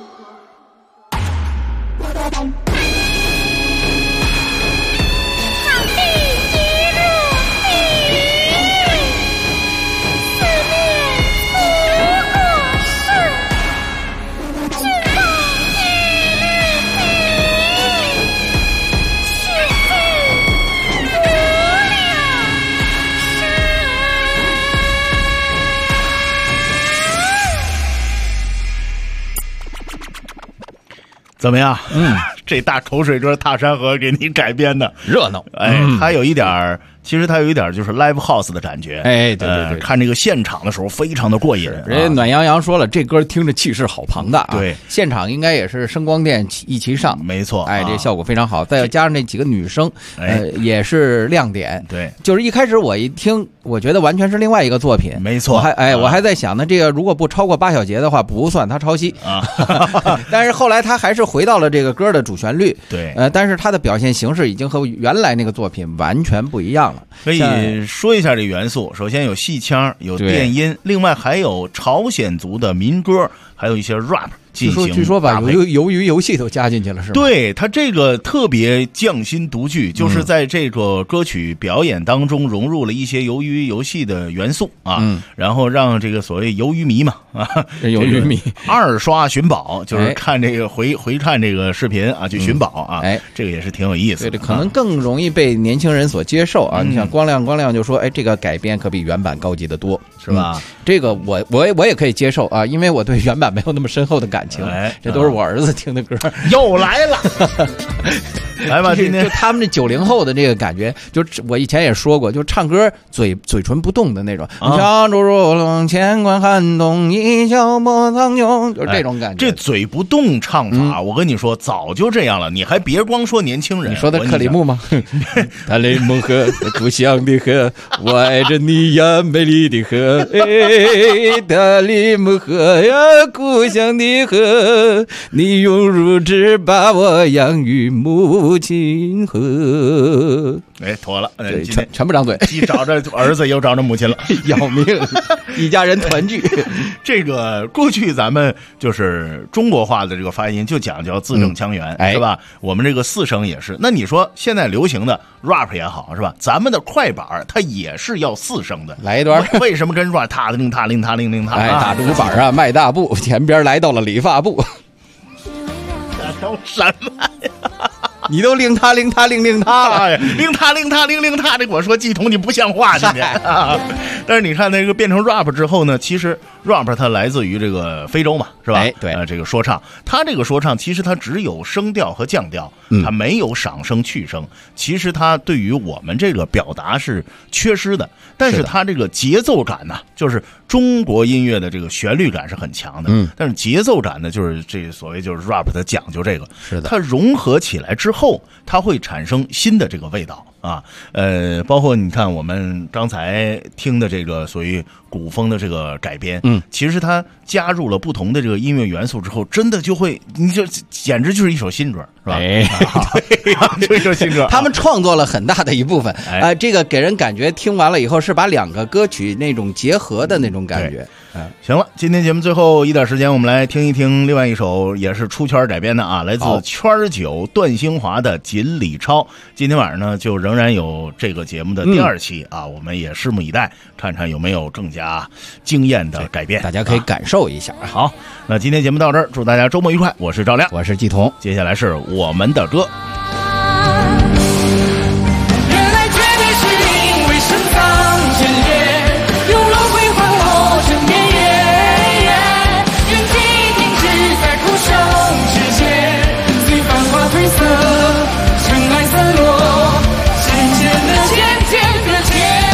怎么样？这大口水歌踏山河给你改编的热闹， 它有一点儿。其实它有一点就是 live house 的感觉， 对对对， 看这个现场的时候非常的过瘾。 人家暖洋洋说了，这歌听着气势好庞大啊！ 对， 现场应该也是声光电一齐上， 没错。 这效果非常好，再加上那几个女生，也是亮点。 对， 就是一开始我一听，我觉得完全是另外一个作品， 没错。 我还在想呢，这个如果不超过8小节的话，不算他抄袭啊。 但是后来他还是回到了这个歌的主旋律， 对， 但是他的表现形式已经和原来那个作品完全不一样了。 可以说一下这元素，首先有戏腔，有电音，另外还有朝鲜族的民歌，还有一些 rap 进行。 据说把鱿鱼游戏都加进去了，是吗？ 对，他这个特别匠心独具，就是在这个歌曲表演当中融入了一些鱿鱼游戏的元素啊，然后让这个所谓鱿鱼迷嘛鱿鱼迷二刷寻宝，就是看这个回看这个视频啊，去寻宝啊，这个也是挺有意思的。 对，可能更容易被年轻人所接受啊。你像光亮就说，这个改编可比原版高级得多， 是吧？ 这个我也可以接受啊，因为我对原版没有那么深厚的感情，这都是我儿子听的歌。 又来了，来吧，今天就他们这90后的这个感觉，就我以前也说过，就唱歌嘴唇不动的那种，小猪肉冷乾坤寒冬一笑莫苍穹，就是这种感觉。 这嘴不动唱法，我跟你说早就这样了，你还别光说年轻人。 你说的克里木吗？塔雷蒙河，故乡的河，我爱着你呀，美丽的河，塔里蒙河呀，故乡的河，你用乳汁把我养育母亲河。 妥了， 全部张嘴， 既找着儿子又找着母亲了， 要命！一家人团聚。 这个过去咱们就是中国话的这个发音就讲究字正腔圆，是吧？我们这个4声也是。那你说现在流行的 rap 也好，是吧？咱们的快板它也是要4声的， 来一段。 为什么跟 rap 踏令踏令踏令令踏？ 打竹板啊，迈大步，前边来到了理发部。 都什么呀？ 你都令他了，令他令他这我说季彤你不像话今天啊！但是你看那个变成 rap 之后呢，其实 rap 它来自于这个非洲嘛，是吧？ 对， 这个说唱，它这个说唱其实它只有声调和降调，它没有赏声去声，其实它对于我们这个表达是缺失的。但是它这个节奏感呢，就是中国音乐的这个旋律感是很强的，但是节奏感呢，就是这所谓就是 rap 它讲究这个， 是的， 它融合起来之后，它会产生新的这个味道啊。包括你看我们刚才听的这个属于古风的这个改编，其实它加入了不同的这个音乐元素之后，真的就会，你就简直就是一首新歌，是吧？对呀，这首新歌， 他们创作了很大的一部分，这个给人感觉听完了以后是把2个歌曲那种结合的那种感觉。 行了，今天节目最后一点时间，我们来听一听另外一首也是出圈改编的啊，来自圈9段兴华的《锦鲤抄》。今天晚上呢，就仍然有这个节目的第2期啊，我们也拭目以待，看看有没有更加惊艳的改变， 大家可以感受一下。 好，那今天节目到这儿，祝大家周末愉快。我是赵亮， 我是季彤， 接下来是我们的歌。 原来绝对是因为深藏眷恋，用轮回换我沉甸甸，人气停止在苦守之间，随繁华褪色，尘埃散落，渐渐的渐。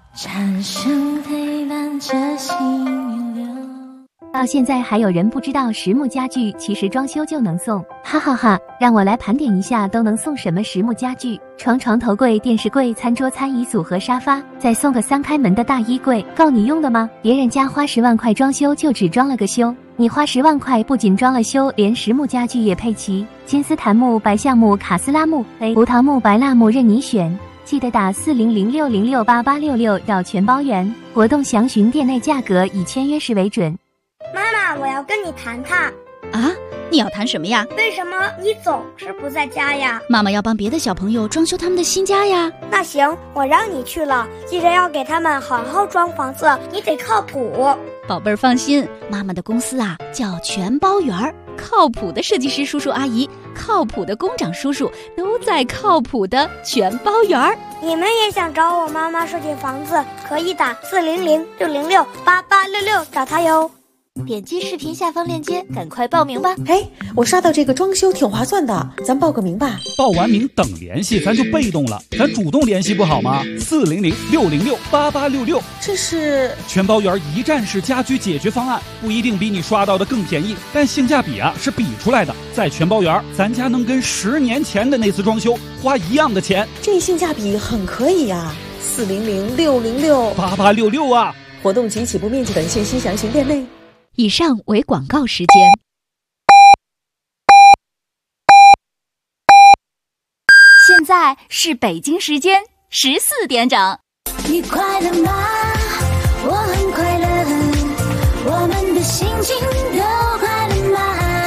蝉声陪伴着细雨流。 到现在还有人不知道实木家具其实装修就能送，哈哈哈！让我来盘点一下都能送什么实木家具：床、床头柜、电视柜、餐桌、餐椅组和沙发，再送个3开门的大衣柜，够你用的吗？别人家花10万块装修就只装了个修，你花10万块不仅装了修，连实木家具也配齐，金丝檀木、白橡木、卡斯拉木、葡萄木、白蜡木任你选。记得打4006068866绕全包圆，活动详询店内价格，以签约时为准。 妈妈，我要跟你谈谈。 啊，你要谈什么呀？ 为什么你总是不在家呀？ 妈妈要帮别的小朋友装修他们的新家呀。 那行，我让你去了，记得要给他们好好装房子，你得靠谱。 宝贝儿放心，妈妈的公司啊叫全包圆儿，靠谱的设计师叔叔阿姨，靠谱的工长叔叔都在靠谱的全包圆儿。 你们也想找我妈妈设计房子，可以打4006068866找她哟。 点击视频下方链接，赶快报名吧！哎，我刷到这个装修挺划算的，咱报个名吧。 报完名等联系，咱就被动了，咱主动联系不好吗？4006068866， 这是全包圆一站式家居解决方案，不一定比你刷到的更便宜，但性价比啊是比出来的。在全包圆，咱家能跟10年前的那次装修花一样的钱， 这性价比很可以呀！4006068866 啊！ 活动及起步面积等信息详询店内。 以上为广告时间。 现在是北京时间14点整。 你快乐吗？我很快乐，我们的心情都快乐吗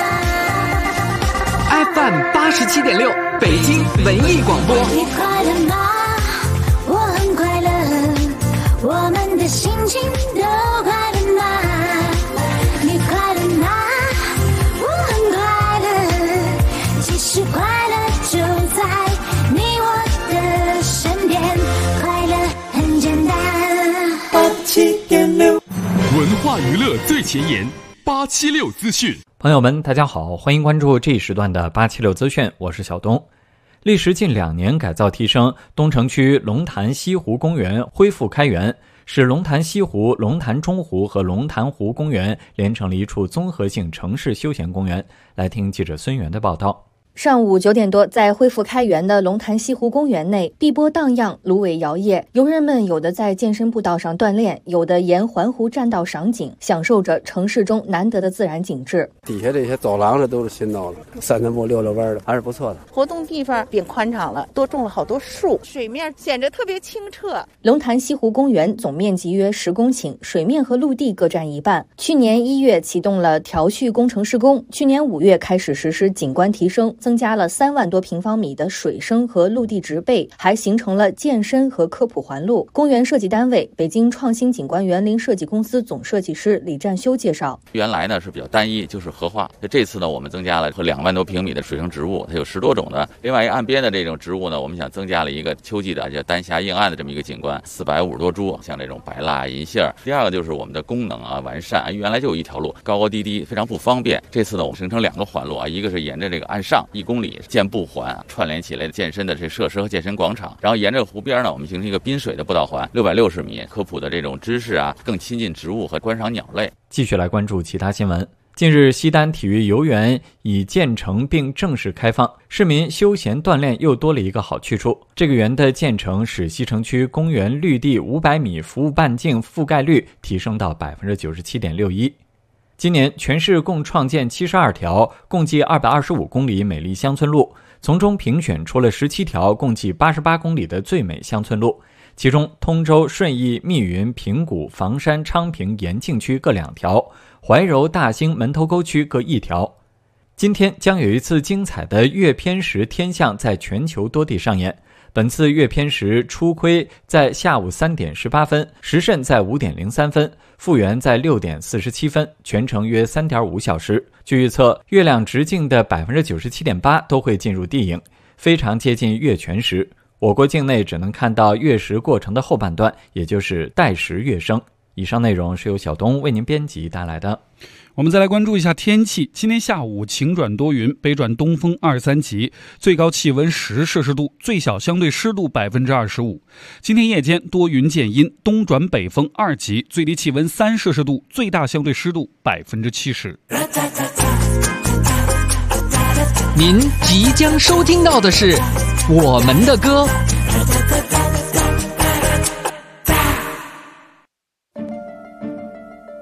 ？FM 87.6，北京文艺广播。 你快乐吗？我很快乐，我们的心情都快乐吗？你快乐吗？我很快乐，其实快乐就在你我的身边，快乐很简单。 87.6，文化娱乐最前沿，876资讯。 朋友们，大家好，欢迎关注这一时段的876资讯，我是小东。历时近2年改造提升，东城区龙潭西湖公园恢复开园，使龙潭西湖、龙潭中湖和龙潭湖公园连成了一处综合性城市休闲公园。来听记者孙源的报道。 上午9点多，在恢复开园的龙潭西湖公园内，碧波荡漾，芦苇摇曳，游人们有的在健身步道上锻炼，有的沿环湖栈道赏景，享受着城市中难得的自然景致。 底下这些走廊的都是新弄的，散散步、溜溜弯的，还是不错的。 活动地方变宽敞了，多种了好多树，水面显得特别清澈。 龙潭西湖公园总面积约10公顷，水面和陆地各占一半。去年1月启动了调蓄工程施工，去年5月开始实施景观提升，增加了3万多平方米的水生和陆地植被，还形成了健身和科普环路。公园设计单位北京创新景观园林设计公司总设计师李占修介绍， 原来呢是比较单一，就是荷花，这次呢我们增加了和2万多平米的水生植物，它有10多种的。另外岸边的这种植物呢，我们想增加了一个秋季的叫丹霞映岸的这么一个景观，450多株，像这种白蜡、银杏。第二个就是我们的功能完善，原来就有一条路，高高低低非常不方便，这次呢我们形成2个环路一个是沿着这个岸上1公里健步环串联起来的健身的这设施和健身广场，然后沿着湖边呢我们形成一个滨水的步道环660米，科普的这种知识更亲近植物和观赏鸟类。 继续来关注其他新闻。近日，西单体育游园已建成并正式开放，市民休闲锻炼又多了一个好去处。这个园的建成使西城区公园绿地500米服务半径覆盖率提升到 97.61%。今年全市共创建72条，共计225公里美丽乡村路，从中评选出了17条，共计88公里的最美乡村路。其中，通州、顺义、密云、平谷、房山、昌平、延庆区各2条，怀柔、大兴、门头沟区各1条。今天将有一次精彩的月偏食天象在全球多地上演。本次月偏食初窥在下午3点18分，时辰在5点03分，复原在6点47分，全程约3.5小时。据预测，月亮直径的 97.8% 都会进入地影，非常接近月全食。我国境内只能看到月食过程的后半段，也就是带食月升。以上内容是由小东为您编辑带来的。 我们再来关注一下天气。今天下午晴转多云，北转东风2-3级，最高气温10摄氏度，最小相对湿度25%。今天夜间多云见阴，东转北风2级，最低气温3摄氏度，最大相对湿度70%。 您即将收听到的是我们的歌。